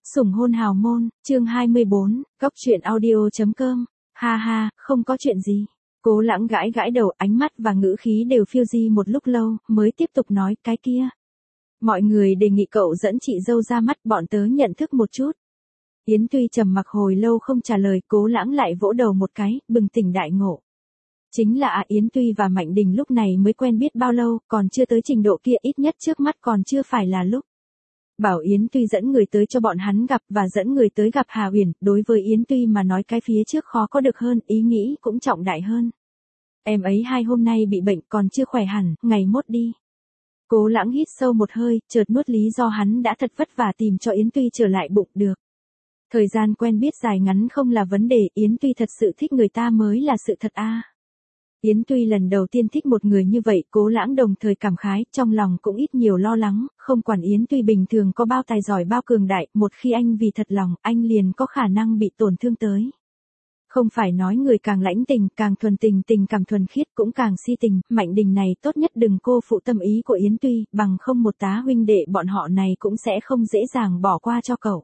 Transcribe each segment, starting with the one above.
Sủng hôn hào môn, chương 24, góc truyện audio.com, ha ha, không có chuyện gì. Cố Lãng gãi gãi đầu, ánh mắt và ngữ khí đều phiêu di một lúc lâu, mới tiếp tục nói cái kia. Mọi người đề nghị cậu dẫn chị dâu ra mắt bọn tớ nhận thức một chút. Yến Tuy trầm mặc hồi lâu không trả lời, Cố Lãng lại vỗ đầu một cái, bừng tỉnh đại ngộ. Chính là Yến Tuy và Mạnh Đình lúc này mới quen biết bao lâu, còn chưa tới trình độ kia, ít nhất trước mắt còn chưa phải là lúc. Bảo Yến Tuy dẫn người tới cho bọn hắn gặp và dẫn người tới gặp Hà Uyển, đối với Yến Tuy mà nói cái phía trước khó có được hơn, ý nghĩ cũng trọng đại hơn. Em ấy 2 hôm nay bị bệnh còn chưa khỏe hẳn, ngày mốt đi. Cố Lãng hít sâu một hơi, chợt nuốt lý do hắn đã thật vất vả tìm cho Yến Tuy trở lại bụng được. Thời gian quen biết dài ngắn không là vấn đề, Yến Tuy thật sự thích người ta mới là sự thật a. Yến Tuy lần đầu tiên thích một người như vậy, Cố Lãng đồng thời cảm khái, trong lòng cũng ít nhiều lo lắng, không quản Yến Tuy bình thường có bao tài giỏi bao cường đại, một khi anh vì thật lòng, anh liền có khả năng bị tổn thương tới. Không phải nói người càng lãnh tình, càng thuần tình, tình cảm thuần khiết cũng càng si tình, Mạnh Đình này tốt nhất đừng cô phụ tâm ý của Yến Tuy, bằng không một tá huynh đệ bọn họ này cũng sẽ không dễ dàng bỏ qua cho cậu.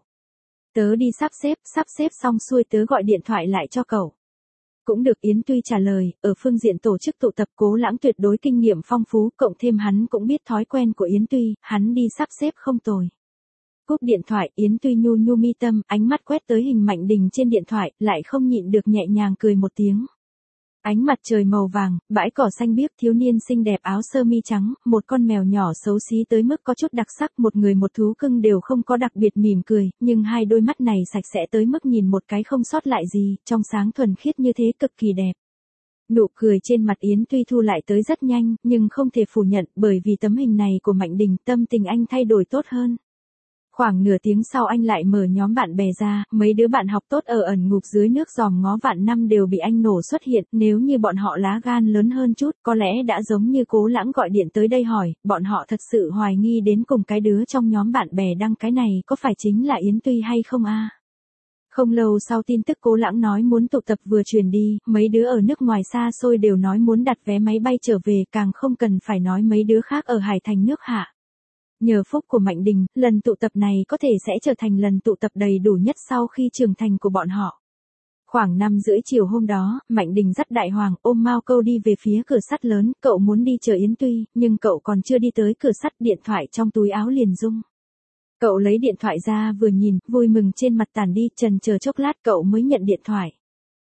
Tớ đi sắp xếp xong xuôi tớ gọi điện thoại lại cho cậu. Cũng được, Yến Tuy trả lời, ở phương diện tổ chức tụ tập Cố Lãng tuyệt đối kinh nghiệm phong phú, cộng thêm hắn cũng biết thói quen của Yến Tuy, hắn đi sắp xếp không tồi. Cúp điện thoại, Yến Tuy nhu nhu mi tâm, ánh mắt quét tới hình Mạnh Đình trên điện thoại, lại không nhịn được nhẹ nhàng cười một tiếng. Ánh mặt trời màu vàng, bãi cỏ xanh biếc, thiếu niên xinh đẹp áo sơ mi trắng, một con mèo nhỏ xấu xí tới mức có chút đặc sắc, một người một thú cưng đều không có đặc biệt mỉm cười, nhưng hai đôi mắt này sạch sẽ tới mức nhìn một cái không sót lại gì, trong sáng thuần khiết như thế cực kỳ đẹp. Nụ cười trên mặt Yến Tuy thu lại tới rất nhanh, nhưng không thể phủ nhận, bởi vì tấm hình này của Mạnh Đình, tâm tình anh thay đổi tốt hơn. Khoảng nửa tiếng sau anh lại mở nhóm bạn bè ra, mấy đứa bạn học tốt ở ẩn ngục dưới nước giòm ngó vạn năm đều bị anh nổ xuất hiện, nếu như bọn họ lá gan lớn hơn chút, có lẽ đã giống như Cố Lãng gọi điện tới đây hỏi, bọn họ thật sự hoài nghi đến cùng cái đứa trong nhóm bạn bè đăng cái này có phải chính là Yến Tuy hay không a? Không lâu sau tin tức Cố Lãng nói muốn tụ tập vừa truyền đi, mấy đứa ở nước ngoài xa xôi đều nói muốn đặt vé máy bay trở về, càng không cần phải nói mấy đứa khác ở Hải Thành nước Hạ. Nhờ phúc của Mạnh Đình, lần tụ tập này có thể sẽ trở thành lần tụ tập đầy đủ nhất sau khi trưởng thành của bọn họ. Khoảng 5:30 chiều hôm đó, Mạnh Đình dắt Đại Hoàng ôm Mao Câu đi về phía cửa sắt lớn, cậu muốn đi chờ Yến Tuy, nhưng cậu còn chưa đi tới cửa sắt, điện thoại trong túi áo liền rung. Cậu lấy điện thoại ra vừa nhìn, vui mừng trên mặt tàn đi, chần chờ chốc lát cậu mới nhận điện thoại.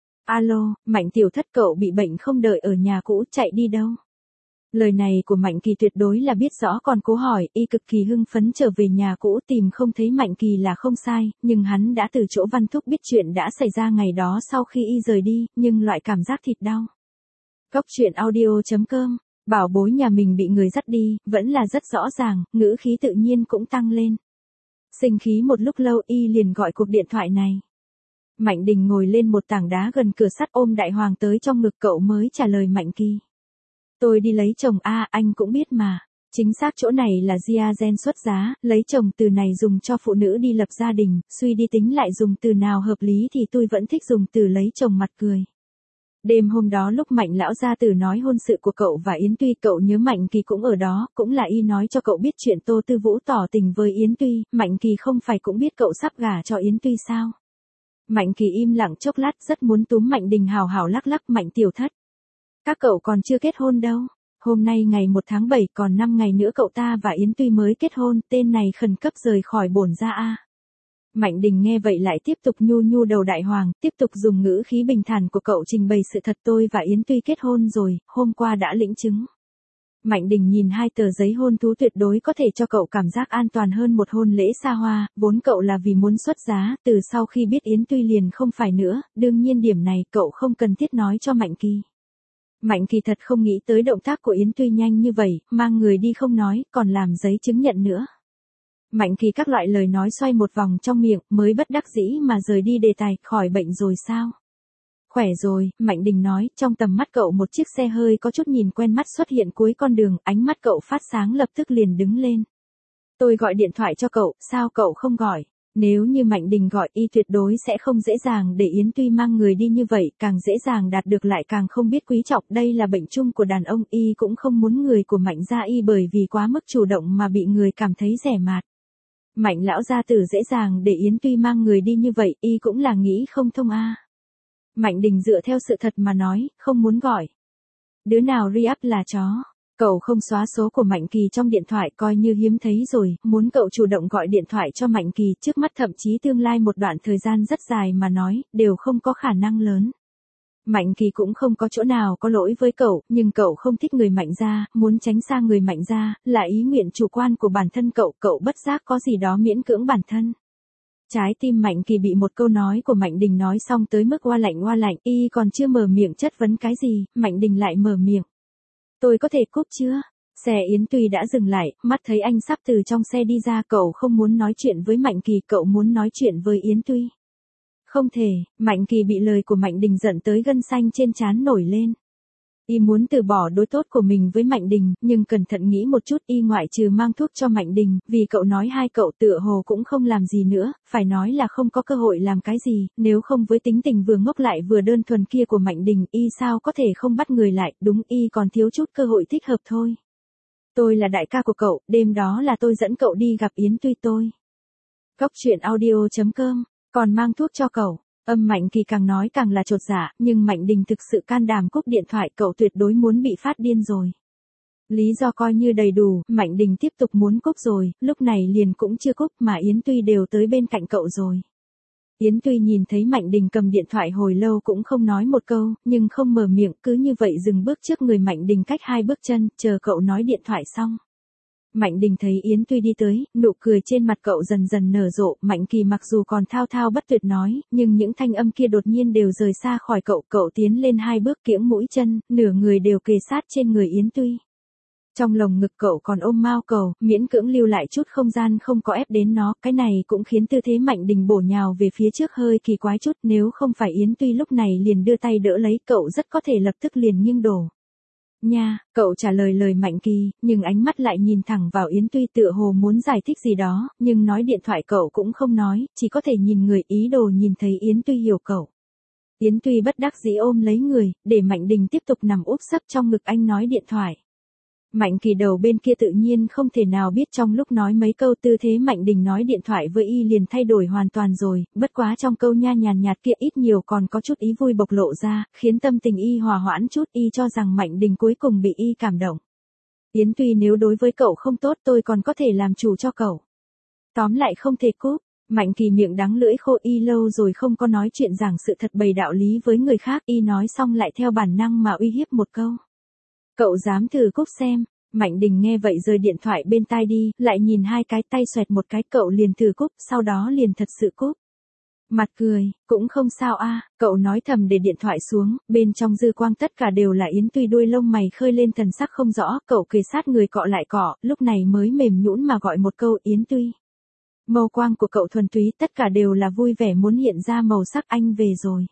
Alo, Mạnh tiểu thất, cậu bị bệnh không đợi ở nhà cũ, chạy đi đâu? Lời này của Mạnh Kỳ tuyệt đối là biết rõ, còn cố hỏi, y cực kỳ hưng phấn trở về nhà cũ tìm không thấy Mạnh Kỳ là không sai, nhưng hắn đã từ chỗ Văn Thúc biết chuyện đã xảy ra ngày đó sau khi y rời đi, nhưng loại cảm giác thịt đau. Góc truyện audio.com, bảo bối nhà mình bị người dắt đi, vẫn là rất rõ ràng, ngữ khí tự nhiên cũng tăng lên. Sinh khí một lúc lâu y liền gọi cuộc điện thoại này. Mạnh Đình ngồi lên một tảng đá gần cửa sắt ôm Đại Hoàng tới trong ngực cậu mới trả lời Mạnh Kỳ. Tôi đi lấy chồng anh cũng biết mà. Chính xác chỗ này là Diagen xuất giá, lấy chồng từ này dùng cho phụ nữ đi lập gia đình, suy đi tính lại dùng từ nào hợp lý thì tôi vẫn thích dùng từ lấy chồng mặt cười. Đêm hôm đó lúc Mạnh lão gia tử nói hôn sự của cậu và Yến Tuy, cậu nhớ Mạnh Kỳ cũng ở đó, cũng là y nói cho cậu biết chuyện Tô Tư Vũ tỏ tình với Yến Tuy, Mạnh Kỳ không phải cũng biết cậu sắp gả cho Yến Tuy sao? Mạnh Kỳ im lặng chốc lát, rất muốn túm Mạnh Đình hào hào lắc lắc. Mạnh tiểu thất, các cậu còn chưa kết hôn đâu. Hôm nay ngày 1 tháng 7, còn 5 ngày nữa cậu ta và Yến Tuy mới kết hôn, tên này khẩn cấp rời khỏi bổn gia a. Mạnh Đình nghe vậy lại tiếp tục nhu nhu đầu Đại Hoàng, tiếp tục dùng ngữ khí bình thản của cậu trình bày sự thật, tôi và Yến Tuy kết hôn rồi, hôm qua đã lĩnh chứng. Mạnh Đình nhìn 2 tờ giấy hôn thú tuyệt đối có thể cho cậu cảm giác an toàn hơn một hôn lễ xa hoa, vốn cậu là vì muốn xuất giá, từ sau khi biết Yến Tuy liền không phải nữa, đương nhiên điểm này cậu không cần thiết nói cho Mạnh Kỳ. Mạnh Kỳ thật không nghĩ tới động tác của Yến Tuy nhanh như vậy, mang người đi không nói, còn làm giấy chứng nhận nữa. Mạnh Kỳ các loại lời nói xoay một vòng trong miệng, mới bất đắc dĩ mà rời đi đề tài, khỏi bệnh rồi sao? Khỏe rồi, Mạnh Đình nói, trong tầm mắt cậu một chiếc xe hơi có chút nhìn quen mắt xuất hiện cuối con đường, ánh mắt cậu phát sáng lập tức liền đứng lên. Tôi gọi điện thoại cho cậu, sao cậu không gọi? Nếu như Mạnh Đình gọi, y tuyệt đối sẽ không dễ dàng để Yến Tuy mang người đi như vậy, càng dễ dàng đạt được lại càng không biết quý trọng, đây là bệnh chung của đàn ông, y cũng không muốn người của Mạnh gia y bởi vì quá mức chủ động mà bị người cảm thấy rẻ mạt. Mạnh lão gia tử dễ dàng để Yến Tuy mang người đi như vậy, y cũng là nghĩ không thông a. Mạnh Đình dựa theo sự thật mà nói, không muốn gọi. Đứa nào re-up là chó. Cậu không xóa số của Mạnh Kỳ trong điện thoại coi như hiếm thấy rồi, muốn cậu chủ động gọi điện thoại cho Mạnh Kỳ trước mắt thậm chí tương lai một đoạn thời gian rất dài mà nói, đều không có khả năng lớn. Mạnh Kỳ cũng không có chỗ nào có lỗi với cậu, nhưng cậu không thích người Mạnh gia, muốn tránh xa người Mạnh gia, là ý nguyện chủ quan của bản thân cậu bất giác có gì đó miễn cưỡng bản thân. Trái tim Mạnh Kỳ bị một câu nói của Mạnh Đình nói xong tới mức oa lạnh, y còn chưa mở miệng chất vấn cái gì, Mạnh Đình lại mở miệng. Tôi có thể cúp chưa? Xe Yến Tuy đã dừng lại, mắt thấy anh sắp từ trong xe đi ra, cậu không muốn nói chuyện với Mạnh Kỳ, cậu muốn nói chuyện với Yến Tuy. Không thể, Mạnh Kỳ bị lời của Mạnh Đình giận tới gân xanh trên trán nổi lên. Y muốn từ bỏ đối tốt của mình với Mạnh Đình, nhưng cẩn thận nghĩ một chút, y ngoại trừ mang thuốc cho Mạnh Đình, vì cậu nói hai cậu tựa hồ cũng không làm gì nữa, phải nói là không có cơ hội làm cái gì, nếu không với tính tình vừa ngốc lại vừa đơn thuần kia của Mạnh Đình, y sao có thể không bắt người lại, đúng y còn thiếu chút cơ hội thích hợp thôi. Tôi là đại ca của cậu, đêm đó là tôi dẫn cậu đi gặp Yến Tuy tôi. Cóc truyện audio.com, còn mang thuốc cho cậu. Âm Mạnh Kỳ càng nói càng là chột dạ, nhưng Mạnh Đình thực sự can đảm cúp điện thoại, cậu tuyệt đối muốn bị phát điên rồi. Lý do coi như đầy đủ, Mạnh Đình tiếp tục muốn cúp rồi, lúc này liền cũng chưa cúp mà Yến Tuy đều tới bên cạnh cậu rồi. Yến Tuy nhìn thấy Mạnh Đình cầm điện thoại hồi lâu cũng không nói một câu, nhưng không mở miệng, cứ như vậy dừng bước trước người Mạnh Đình cách 2 bước chân, chờ cậu nói điện thoại xong. Mạnh Đình thấy Yến Tuy đi tới, nụ cười trên mặt cậu dần dần nở rộ, Mạnh Kỳ mặc dù còn thao thao bất tuyệt nói, nhưng những thanh âm kia đột nhiên đều rời xa khỏi cậu tiến lên 2 bước kiễng mũi chân, nửa người đều kề sát trên người Yến Tuy. Trong lồng ngực cậu còn ôm Mao Cầu, miễn cưỡng lưu lại chút không gian không có ép đến nó, cái này cũng khiến tư thế Mạnh Đình bổ nhào về phía trước hơi kỳ quái chút, nếu không phải Yến Tuy lúc này liền đưa tay đỡ lấy, cậu rất có thể lập tức liền nghiêng đổ. Nha, cậu trả lời lời Mạnh Kỳ, nhưng ánh mắt lại nhìn thẳng vào Yến Tuy tựa hồ muốn giải thích gì đó, nhưng nói điện thoại cậu cũng không nói, chỉ có thể nhìn người, ý đồ nhìn thấy Yến Tuy hiểu cậu. Yến Tuy bất đắc dĩ ôm lấy người, để Mạnh Đình tiếp tục nằm úp sấp trong ngực anh nói điện thoại. Mạnh Kỳ đầu bên kia tự nhiên không thể nào biết trong lúc nói mấy câu tư thế Mạnh Đình nói điện thoại với y liền thay đổi hoàn toàn rồi, bất quá trong câu nha nhàn nhạt kia ít nhiều còn có chút ý vui bộc lộ ra, khiến tâm tình y hòa hoãn chút, y cho rằng Mạnh Đình cuối cùng bị y cảm động. Yến Tuy nếu đối với cậu không tốt tôi còn có thể làm chủ cho cậu. Tóm lại không thể cúp. Mạnh Kỳ miệng đắng lưỡi khô, y lâu rồi không có nói chuyện giảng sự thật bày đạo lý với người khác, y nói xong lại theo bản năng mà uy hiếp một câu. Cậu dám thử cúp xem. Mạnh Đình nghe vậy rời điện thoại bên tai đi, lại nhìn 2 cái tay xoẹt một cái, cậu liền thử cúp, sau đó liền thật sự cúp. Mặt cười, cũng không sao a, cậu nói thầm để điện thoại xuống, bên trong dư quang tất cả đều là Yến Tuy, đuôi lông mày khơi lên thần sắc không rõ, cậu kề sát người cọ lại cọ, lúc này mới mềm nhũn mà gọi một câu Yến Tuy. Màu quang của cậu thuần túy, tất cả đều là vui vẻ muốn hiện ra màu sắc, anh về rồi.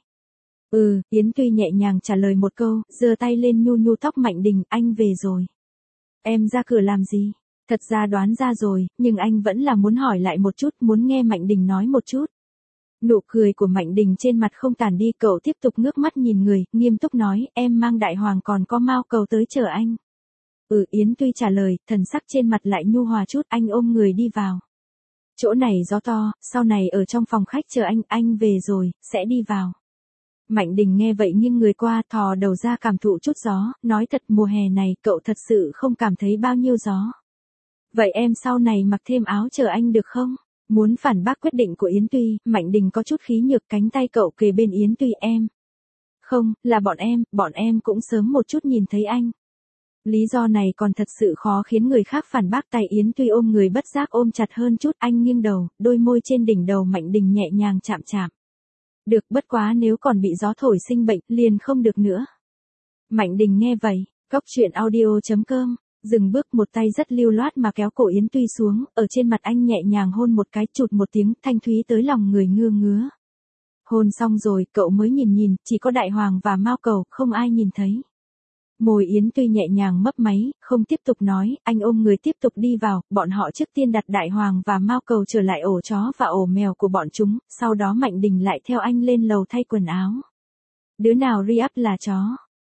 Yến Tuy nhẹ nhàng trả lời một câu, giơ tay lên nhu nhu tóc Mạnh Đình, anh về rồi. Em ra cửa làm gì? Thật ra đoán ra rồi, nhưng anh vẫn là muốn hỏi lại một chút, muốn nghe Mạnh Đình nói một chút. Nụ cười của Mạnh Đình trên mặt không tàn đi, cậu tiếp tục ngước mắt nhìn người, nghiêm túc nói, em mang Đại Hoàng còn có Mao Cầu tới chờ anh. Yến Tuy trả lời, thần sắc trên mặt lại nhu hòa chút, anh ôm người đi vào. Chỗ này gió to, sau này ở trong phòng khách chờ anh về rồi, sẽ đi vào. Mạnh Đình nghe vậy nghiêng người qua, thò đầu ra cảm thụ chút gió, nói thật mùa hè này cậu thật sự không cảm thấy bao nhiêu gió. Vậy em sau này mặc thêm áo chờ anh được không? Muốn phản bác quyết định của Yến Tuy, Mạnh Đình có chút khí nhược, cánh tay cậu kề bên Yến Tuy, em. Không, là bọn em cũng sớm một chút nhìn thấy anh. Lý do này còn thật sự khó khiến người khác phản bác, tay Yến Tuy ôm người bất giác ôm chặt hơn chút, anh nghiêng đầu, đôi môi trên đỉnh đầu Mạnh Đình nhẹ nhàng chạm chạm. Được, bất quá nếu còn bị gió thổi sinh bệnh, liền không được nữa. Mạnh Đình nghe vậy, cóc truyện audio.com, dừng bước, một tay rất lưu loát mà kéo cổ Yến Tuy xuống, ở trên mặt anh nhẹ nhàng hôn một cái, chụt một tiếng, thanh thúy tới lòng người ngứa. Hôn xong rồi, cậu mới nhìn, chỉ có Đại Hoàng và Mao Cầu, không ai nhìn thấy. Môi Yến Tuy nhẹ nhàng mấp máy, không tiếp tục nói, anh ôm người tiếp tục đi vào, bọn họ trước tiên đặt Đại Hoàng và Mao Cầu trở lại ổ chó và ổ mèo của bọn chúng, sau đó Mạnh Đình lại theo anh lên lầu thay quần áo. Đứa nào re-up là chó?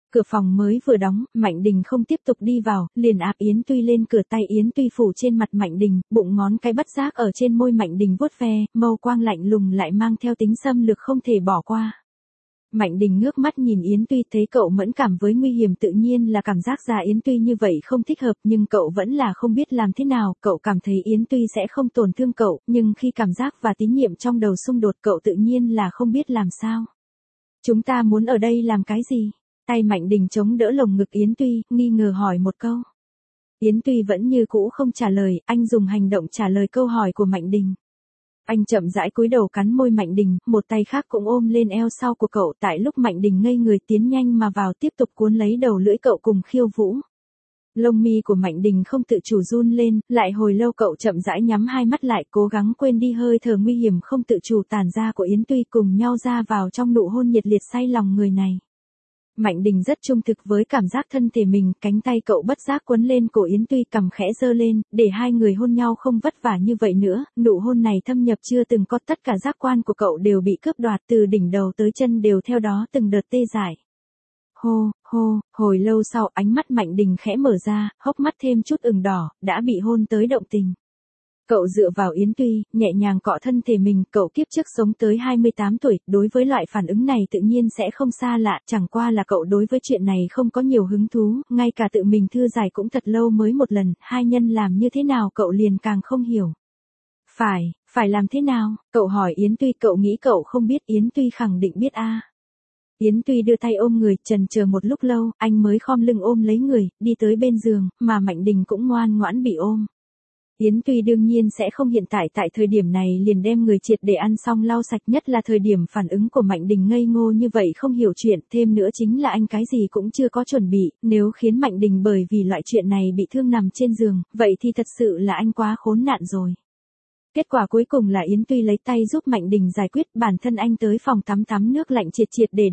Cửa phòng mới vừa đóng, Mạnh Đình không tiếp tục đi vào, liền áp Yến Tuy lên cửa, tay Yến Tuy phủ trên mặt Mạnh Đình, bụng ngón cái bất giác ở trên môi Mạnh Đình vuốt ve, mâu quang lạnh lùng lại mang theo tính xâm lược không thể bỏ qua. Mạnh Đình ngước mắt nhìn Yến Tuy, thấy cậu mẫn cảm với nguy hiểm tự nhiên là cảm giác ra Yến Tuy như vậy không thích hợp, nhưng cậu vẫn là không biết làm thế nào, cậu cảm thấy Yến Tuy sẽ không tổn thương cậu, nhưng khi cảm giác và tín nhiệm trong đầu xung đột cậu tự nhiên là không biết làm sao. Chúng ta muốn ở đây làm cái gì? Tay Mạnh Đình chống đỡ lồng ngực Yến Tuy, nghi ngờ hỏi một câu. Yến Tuy vẫn như cũ không trả lời, anh dùng hành động trả lời câu hỏi của Mạnh Đình. Anh chậm rãi cúi đầu cắn môi Mạnh Đình, một tay khác cũng ôm lên eo sau của cậu, tại lúc Mạnh Đình ngây người tiến nhanh mà vào tiếp tục cuốn lấy đầu lưỡi cậu cùng khiêu vũ. Lông mi của Mạnh Đình không tự chủ run lên, lại hồi lâu cậu chậm rãi nhắm hai mắt lại, cố gắng quên đi hơi thở nguy hiểm không tự chủ tản ra của Yến Tuy, cùng nhau ra vào trong nụ hôn nhiệt liệt say lòng người này. Mạnh Đình rất trung thực với cảm giác thân thể mình, cánh tay cậu bất giác quấn lên cổ Yến Tuy, cằm khẽ giơ lên, để hai người hôn nhau không vất vả như vậy nữa, nụ hôn này thâm nhập chưa từng có, tất cả giác quan của cậu đều bị cướp đoạt, từ đỉnh đầu tới chân đều theo đó từng đợt tê dại. Hô, hô, hồi lâu sau ánh mắt Mạnh Đình khẽ mở ra, hốc mắt thêm chút ửng đỏ, đã bị hôn tới động tình. Cậu dựa vào Yến Tuy, nhẹ nhàng cọ thân thể mình, cậu kiếp trước sống tới 28 tuổi, đối với loại phản ứng này tự nhiên sẽ không xa lạ, chẳng qua là cậu đối với chuyện này không có nhiều hứng thú, ngay cả tự mình thư giải cũng thật lâu mới một lần, hai nhân làm như thế nào cậu liền càng không hiểu. Phải làm thế nào? Cậu hỏi Yến Tuy, cậu nghĩ cậu không biết, Yến Tuy khẳng định biết a. Yến Tuy đưa tay ôm người, chần chờ một lúc lâu, anh mới khom lưng ôm lấy người, đi tới bên giường, mà Mạnh Đình cũng ngoan ngoãn bị ôm. Yến Tuy đương nhiên sẽ không hiện tại thời điểm này liền đem người triệt để ăn xong lau sạch, nhất là thời điểm phản ứng của Mạnh Đình ngây ngô như vậy không hiểu chuyện, thêm nữa chính là anh cái gì cũng chưa có chuẩn bị, nếu khiến Mạnh Đình bởi vì loại chuyện này bị thương nằm trên giường, vậy thì thật sự là anh quá khốn nạn rồi. Kết quả cuối cùng là Yến Tuy lấy tay giúp Mạnh Đình giải quyết, bản thân anh tới phòng tắm nước lạnh triệt để.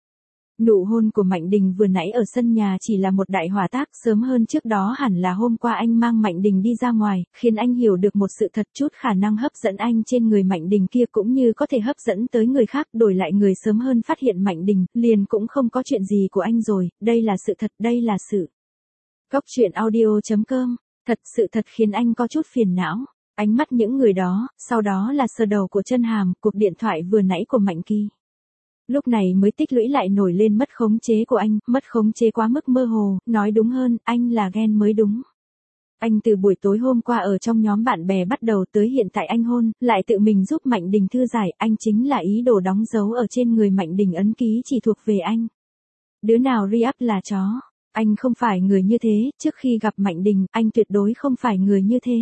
Nụ hôn của Mạnh Đình vừa nãy ở sân nhà chỉ là một đại hỏa tác, sớm hơn trước đó hẳn là hôm qua anh mang Mạnh Đình đi ra ngoài, khiến anh hiểu được một sự thật, chút khả năng hấp dẫn anh trên người Mạnh Đình kia cũng như có thể hấp dẫn tới người khác, đổi lại người sớm hơn phát hiện Mạnh Đình, liền cũng không có chuyện gì của anh rồi, đây là sự thật, đây là sự. Góc truyện audio.com, sự thật khiến anh có chút phiền não. Ánh mắt những người đó, sau đó là sờ đầu của Chân Hàm, cuộc điện thoại vừa nãy của Mạnh Kỳ. Lúc này mới tích lũy lại nổi lên mất khống chế của anh, mất khống chế quá mức mơ hồ, nói đúng hơn, anh là ghen mới đúng. Anh từ buổi tối hôm qua ở trong nhóm bạn bè bắt đầu tới hiện tại anh hôn, lại tự mình giúp Mạnh Đình thư giải, anh chính là ý đồ đóng dấu ở trên người Mạnh Đình ấn ký chỉ thuộc về anh. Đứa nào re-up là chó, anh không phải người như thế, trước khi gặp Mạnh Đình, anh tuyệt đối không phải người như thế.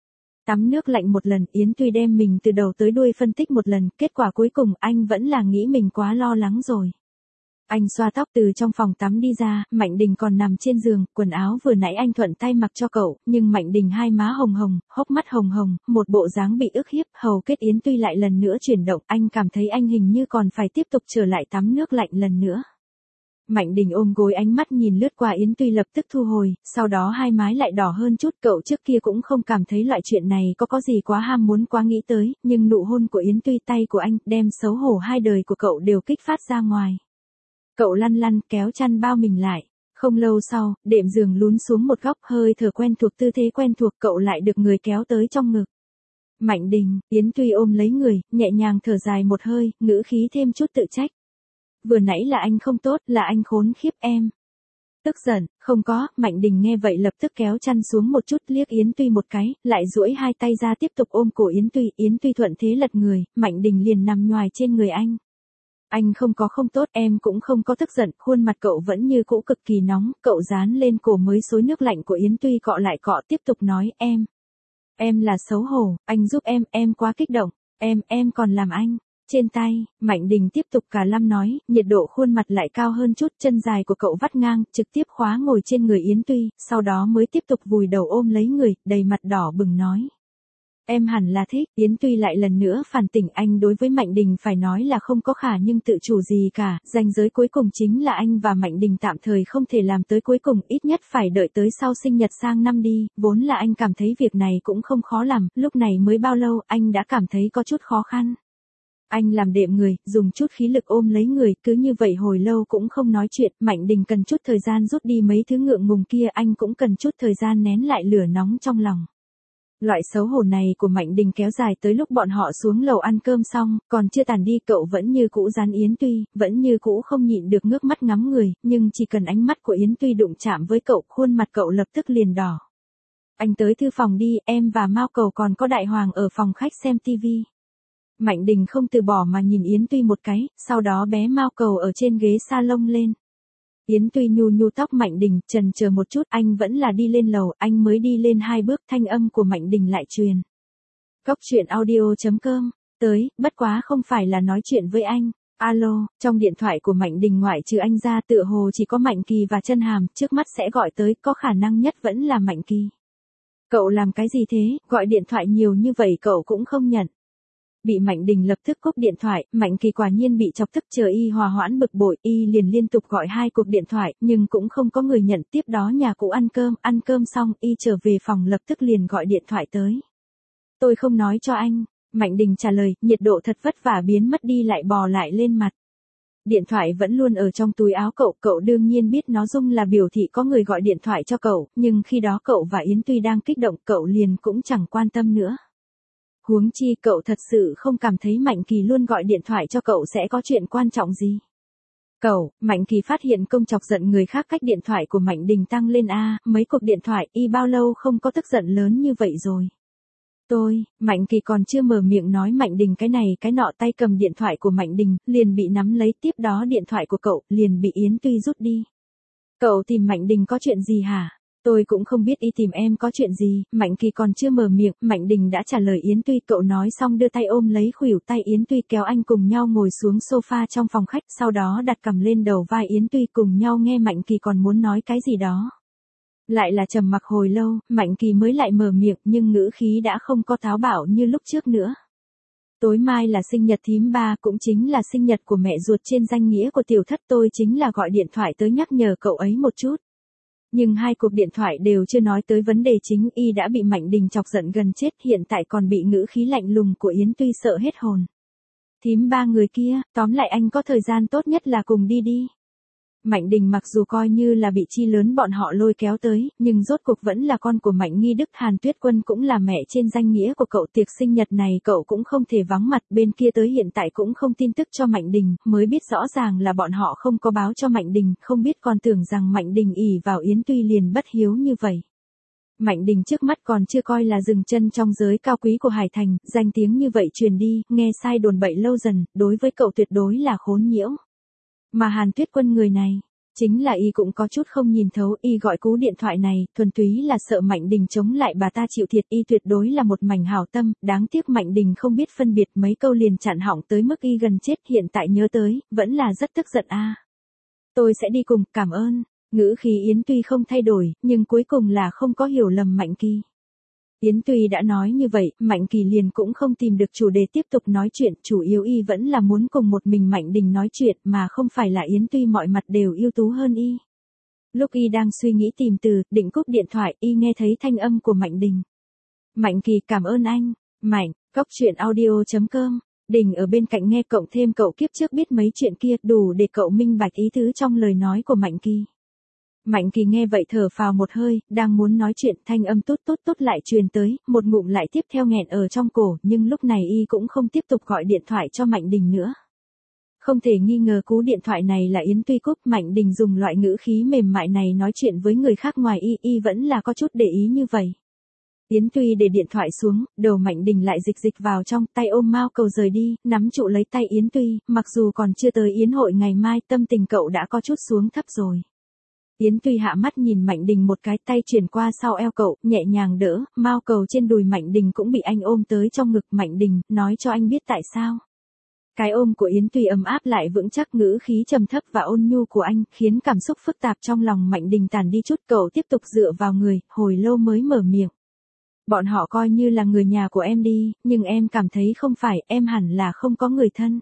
Tắm nước lạnh một lần, Yến Tuy đem mình từ đầu tới đuôi phân tích một lần, kết quả cuối cùng anh vẫn là nghĩ mình quá lo lắng rồi. Anh xoa tóc từ trong phòng tắm đi ra, Mạnh Đình còn nằm trên giường, quần áo vừa nãy anh thuận tay mặc cho cậu, nhưng Mạnh Đình hai má hồng hồng, hốc mắt hồng hồng, một bộ dáng bị ức hiếp, hầu kết Yến Tuy lại lần nữa chuyển động, anh cảm thấy anh hình như còn phải tiếp tục trở lại tắm nước lạnh lần nữa. Mạnh Đình ôm gối, ánh mắt nhìn lướt qua Yến Tuy lập tức thu hồi, sau đó hai mái lại đỏ hơn chút, cậu trước kia cũng không cảm thấy loại chuyện này có gì quá ham muốn quá nghĩ tới, nhưng nụ hôn của Yến Tuy, tay của anh, đem xấu hổ hai đời của cậu đều kích phát ra ngoài. Cậu lăn kéo chăn bao mình lại. Không lâu sau, đệm giường lún xuống một góc, hơi thở quen thuộc, tư thế quen thuộc, cậu lại được người kéo tới trong ngực. Mạnh Đình, Yến Tuy ôm lấy người, nhẹ nhàng thở dài một hơi, ngữ khí thêm chút tự trách. Vừa nãy là anh không tốt, là anh khốn khiếp em. Tức giận, không có, Mạnh Đình nghe vậy lập tức kéo chăn xuống một chút, liếc Yến Tuy một cái, lại duỗi hai tay ra tiếp tục ôm cổ Yến Tuy thuận thế lật người, Mạnh Đình liền nằm nhoài trên người anh. Anh không có không tốt, em cũng không có tức giận, khuôn mặt cậu vẫn như cũ cực kỳ nóng, cậu dán lên cổ mới xối nước lạnh của Yến Tuy cọ lại cọ tiếp tục nói, em là xấu hổ, anh giúp em quá kích động, em còn làm anh. Trên tay, Mạnh Đình tiếp tục cả lăm nói, nhiệt độ khuôn mặt lại cao hơn chút, chân dài của cậu vắt ngang, trực tiếp khóa ngồi trên người Yến Tuy, sau đó mới tiếp tục vùi đầu ôm lấy người, đầy mặt đỏ bừng nói. Em hẳn là thích, Yến Tuy lại lần nữa phản tỉnh, anh đối với Mạnh Đình phải nói là không có khả nhưng tự chủ gì cả, ranh giới cuối cùng chính là anh và Mạnh Đình tạm thời không thể làm tới cuối cùng, ít nhất phải đợi tới sau sinh nhật sang năm đi, vốn là anh cảm thấy việc này cũng không khó làm, lúc này mới bao lâu, anh đã cảm thấy có chút khó khăn. Anh làm đệm người, dùng chút khí lực ôm lấy người, cứ như vậy hồi lâu cũng không nói chuyện, Mạnh Đình cần chút thời gian rút đi mấy thứ ngượng ngùng kia, anh cũng cần chút thời gian nén lại lửa nóng trong lòng. Loại xấu hổ này của Mạnh Đình kéo dài tới lúc bọn họ xuống lầu ăn cơm xong, còn chưa tàn đi cậu vẫn như cũ dán Yến Tuy, vẫn như cũ không nhịn được ngước mắt ngắm người, nhưng chỉ cần ánh mắt của Yến Tuy đụng chạm với cậu, khuôn mặt cậu lập tức liền đỏ. Anh tới thư phòng đi, em và Mao Cầu còn có Đại Hoàng ở phòng khách xem tivi. Mạnh Đình không từ bỏ mà nhìn Yến Tuy một cái, sau đó bé Mao Cầu ở trên ghế salon lên. Yến Tuy nhu nhu tóc Mạnh Đình, chần chờ một chút, anh vẫn là đi lên lầu, anh mới đi lên 2 bước, thanh âm của Mạnh Đình lại truyền. Cóc truyện audio.com, tới, bất quá không phải là nói chuyện với anh. Alo, trong điện thoại của Mạnh Đình ngoại trừ anh ra tựa hồ chỉ có Mạnh Kỳ và Chân Hàm, trước mắt sẽ gọi tới, có khả năng nhất vẫn là Mạnh Kỳ. Cậu làm cái gì thế, gọi điện thoại nhiều như vậy cậu cũng không nhận. Bị Mạnh Đình lập tức cúp điện thoại, Mạnh Kỳ quả nhiên bị chọc tức, chờ y hòa hoãn bực bội, y liền liên tục gọi 2 cuộc điện thoại, nhưng cũng không có người nhận. Tiếp đó nhà cũ ăn cơm xong, y trở về phòng lập tức liền gọi điện thoại tới. Tôi không nói cho anh, Mạnh Đình trả lời, nhiệt độ thật vất vả biến mất đi lại bò lại lên mặt. Điện thoại vẫn luôn ở trong túi áo cậu đương nhiên biết nó rung là biểu thị có người gọi điện thoại cho cậu, nhưng khi đó cậu và Yến Tuy đang kích động, cậu liền cũng chẳng quan tâm nữa. Huống chi cậu thật sự không cảm thấy Mạnh Kỳ luôn gọi điện thoại cho cậu sẽ có chuyện quan trọng gì. Mạnh Kỳ phát hiện công chọc giận người khác cách điện thoại của Mạnh Đình tăng lên mấy cuộc điện thoại, y bao lâu không có tức giận lớn như vậy rồi. Mạnh Kỳ còn chưa mở miệng nói Mạnh Đình cái này cái nọ, tay cầm điện thoại của Mạnh Đình, liền bị nắm lấy, tiếp đó điện thoại của cậu, liền bị Yến Tuy rút đi. Cậu tìm Mạnh Đình có chuyện gì hả? Tôi cũng không biết y tìm em có chuyện gì, Mạnh Kỳ còn chưa mở miệng, Mạnh Đình đã trả lời Yến Tuy, cậu nói xong đưa tay ôm lấy khuỷu tay Yến Tuy, kéo anh cùng nhau ngồi xuống sofa trong phòng khách, sau đó đặt cằm lên đầu vai Yến Tuy, cùng nhau nghe Mạnh Kỳ còn muốn nói cái gì đó. Lại là trầm mặc hồi lâu, Mạnh Kỳ mới lại mở miệng, nhưng ngữ khí đã không có táo bạo như lúc trước nữa. Tối mai là sinh nhật thím ba, cũng chính là sinh nhật của mẹ ruột trên danh nghĩa của tiểu thất, tôi chính là gọi điện thoại tới nhắc nhở cậu ấy một chút. Nhưng 2 cuộc điện thoại đều chưa nói tới vấn đề chính, y đã bị Mạnh Đình chọc giận gần chết, hiện tại còn bị ngữ khí lạnh lùng của Yến Tuy sợ hết hồn. Thím ba người kia, tóm lại anh có thời gian tốt nhất là cùng đi đi. Mạnh Đình mặc dù coi như là bị chi lớn bọn họ lôi kéo tới, nhưng rốt cuộc vẫn là con của Mạnh Nghi Đức, Hàn Tuyết Quân cũng là mẹ trên danh nghĩa của cậu, tiệc sinh nhật này cậu cũng không thể vắng mặt, bên kia tới hiện tại cũng không tin tức cho Mạnh Đình, mới biết rõ ràng là bọn họ không có báo cho Mạnh Đình, không biết còn tưởng rằng Mạnh Đình ỷ vào Yến Tuy liền bất hiếu như vậy. Mạnh Đình trước mắt còn chưa coi là dừng chân trong giới cao quý của Hải Thành, danh tiếng như vậy truyền đi, nghe sai đồn bậy lâu dần, đối với cậu tuyệt đối là khốn nhiễu. Mà Hàn Tuyết Quân người này, chính là y cũng có chút không nhìn thấu, y gọi cú điện thoại này, thuần túy là sợ Mạnh Đình chống lại bà ta chịu thiệt, y tuyệt đối là một mảnh hảo tâm, đáng tiếc Mạnh Đình không biết phân biệt, mấy câu liền chặn họng tới mức y gần chết, hiện tại nhớ tới, vẫn là rất tức giận Tôi sẽ đi cùng, cảm ơn. Ngữ khí Yến Tuy không thay đổi, nhưng cuối cùng là không có hiểu lầm Mạnh Kỳ. Yến Tuy đã nói như vậy, Mạnh Kỳ liền cũng không tìm được chủ đề tiếp tục nói chuyện, chủ yếu y vẫn là muốn cùng một mình Mạnh Đình nói chuyện, mà không phải là Yến Tuy mọi mặt đều ưu tú hơn y. Lúc y đang suy nghĩ tìm từ, định cúp điện thoại, y nghe thấy thanh âm của Mạnh Đình. Mạnh Kỳ, cảm ơn anh. Mạnh, cóc truyện audio.com. Đình ở bên cạnh nghe, cộng thêm cậu kiếp trước biết mấy chuyện kia, đủ để cậu minh bạch ý tứ trong lời nói của Mạnh Kỳ. Mạnh Kỳ nghe vậy thở phào một hơi, đang muốn nói chuyện, thanh âm tốt lại truyền tới, một ngụm lại tiếp theo nghẹn ở trong cổ, nhưng lúc này y cũng không tiếp tục gọi điện thoại cho Mạnh Đình nữa. Không thể nghi ngờ cú điện thoại này là Yến Tuy cúp, Mạnh Đình dùng loại ngữ khí mềm mại này nói chuyện với người khác ngoài y vẫn là có chút để ý như vậy. Yến Tuy để điện thoại xuống, đầu Mạnh Đình lại dịch vào trong, tay ôm Mao Cầu rời đi, nắm trụ lấy tay Yến Tuy, mặc dù còn chưa tới yến hội ngày mai, tâm tình cậu đã có chút xuống thấp rồi. Yến Tuy hạ mắt nhìn Mạnh Đình một cái, tay chuyển qua sau eo cậu, nhẹ nhàng đỡ, Mao Cầu trên đùi Mạnh Đình cũng bị anh ôm tới trong ngực. Mạnh Đình, nói cho anh biết tại sao. Cái ôm của Yến Tuy ấm áp lại vững chắc, ngữ khí trầm thấp và ôn nhu của anh, khiến cảm xúc phức tạp trong lòng Mạnh Đình tàn đi chút, cậu tiếp tục dựa vào người, hồi lâu mới mở miệng. Bọn họ coi như là người nhà của em đi, nhưng em cảm thấy không phải, em hẳn là không có người thân.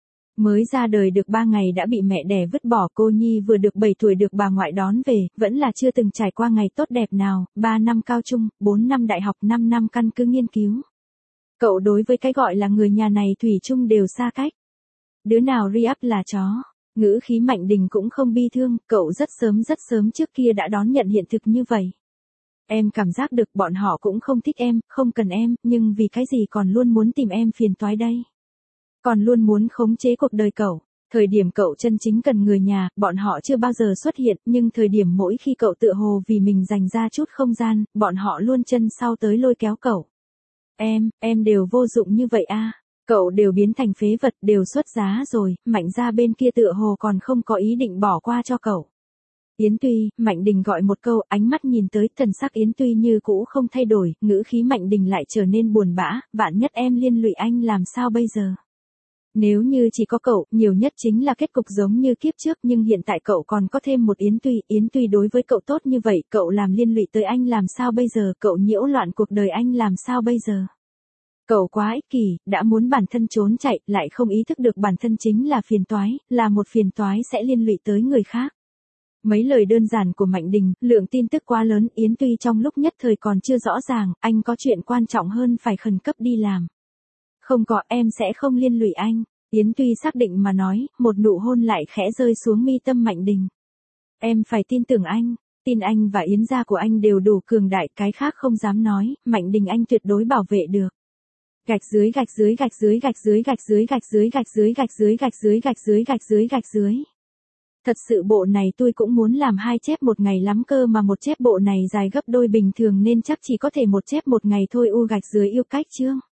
Mới ra đời được 3 ngày đã bị mẹ đẻ vứt bỏ, cô nhi vừa được 7 tuổi được bà ngoại đón về, vẫn là chưa từng trải qua ngày tốt đẹp nào, 3 năm cao trung, 4 năm đại học, 5 năm căn cứ nghiên cứu. Cậu đối với cái gọi là người nhà này thủy chung đều xa cách. Đứa nào re-up là chó. Ngữ khí Mạnh Đình cũng không bi thương, cậu rất sớm trước kia đã đón nhận hiện thực như vậy. Em cảm giác được bọn họ cũng không thích em, không cần em, nhưng vì cái gì còn luôn muốn tìm em phiền toái đây. Còn luôn muốn khống chế cuộc đời cậu. Thời điểm cậu chân chính cần người nhà, bọn họ chưa bao giờ xuất hiện, nhưng thời điểm mỗi khi cậu tựa hồ vì mình dành ra chút không gian, bọn họ luôn chân sau tới lôi kéo cậu. Em đều vô dụng như vậy à. Cậu đều biến thành phế vật, đều xuất giá rồi, Mạnh gia bên kia tựa hồ còn không có ý định bỏ qua cho cậu. Yến Tuy, Mạnh Đình gọi một câu, ánh mắt nhìn tới, thần sắc Yến Tuy như cũ không thay đổi, ngữ khí Mạnh Đình lại trở nên buồn bã, vạn nhất em liên lụy anh làm sao bây giờ? Nếu như chỉ có cậu, nhiều nhất chính là kết cục giống như kiếp trước, nhưng hiện tại cậu còn có thêm một Yến Tuy đối với cậu tốt như vậy, cậu làm liên lụy tới anh làm sao bây giờ, cậu nhiễu loạn cuộc đời anh làm sao bây giờ? Cậu quá ích kỷ, đã muốn bản thân trốn chạy, lại không ý thức được bản thân chính là phiền toái, là một phiền toái sẽ liên lụy tới người khác. Mấy lời đơn giản của Mạnh Đình, lượng tin tức quá lớn, Yến Tuy trong lúc nhất thời còn chưa rõ ràng, anh có chuyện quan trọng hơn phải khẩn cấp đi làm. Không có, em sẽ không liên lụy anh. Yến Tuy xác định mà nói, một nụ hôn lại khẽ rơi xuống mi tâm Mạnh Đình. Em phải tin tưởng anh, tin anh và Yến gia của anh đều đủ cường đại, cái khác không dám nói, Mạnh Đình anh tuyệt đối bảo vệ được. Gạch dưới. Thật sự bộ này tôi cũng muốn làm 2 chép một ngày lắm cơ mà một chép bộ này dài gấp đôi bình thường nên chắc chỉ có thể một chép một ngày thôi. Gạch dưới yêu cách chương.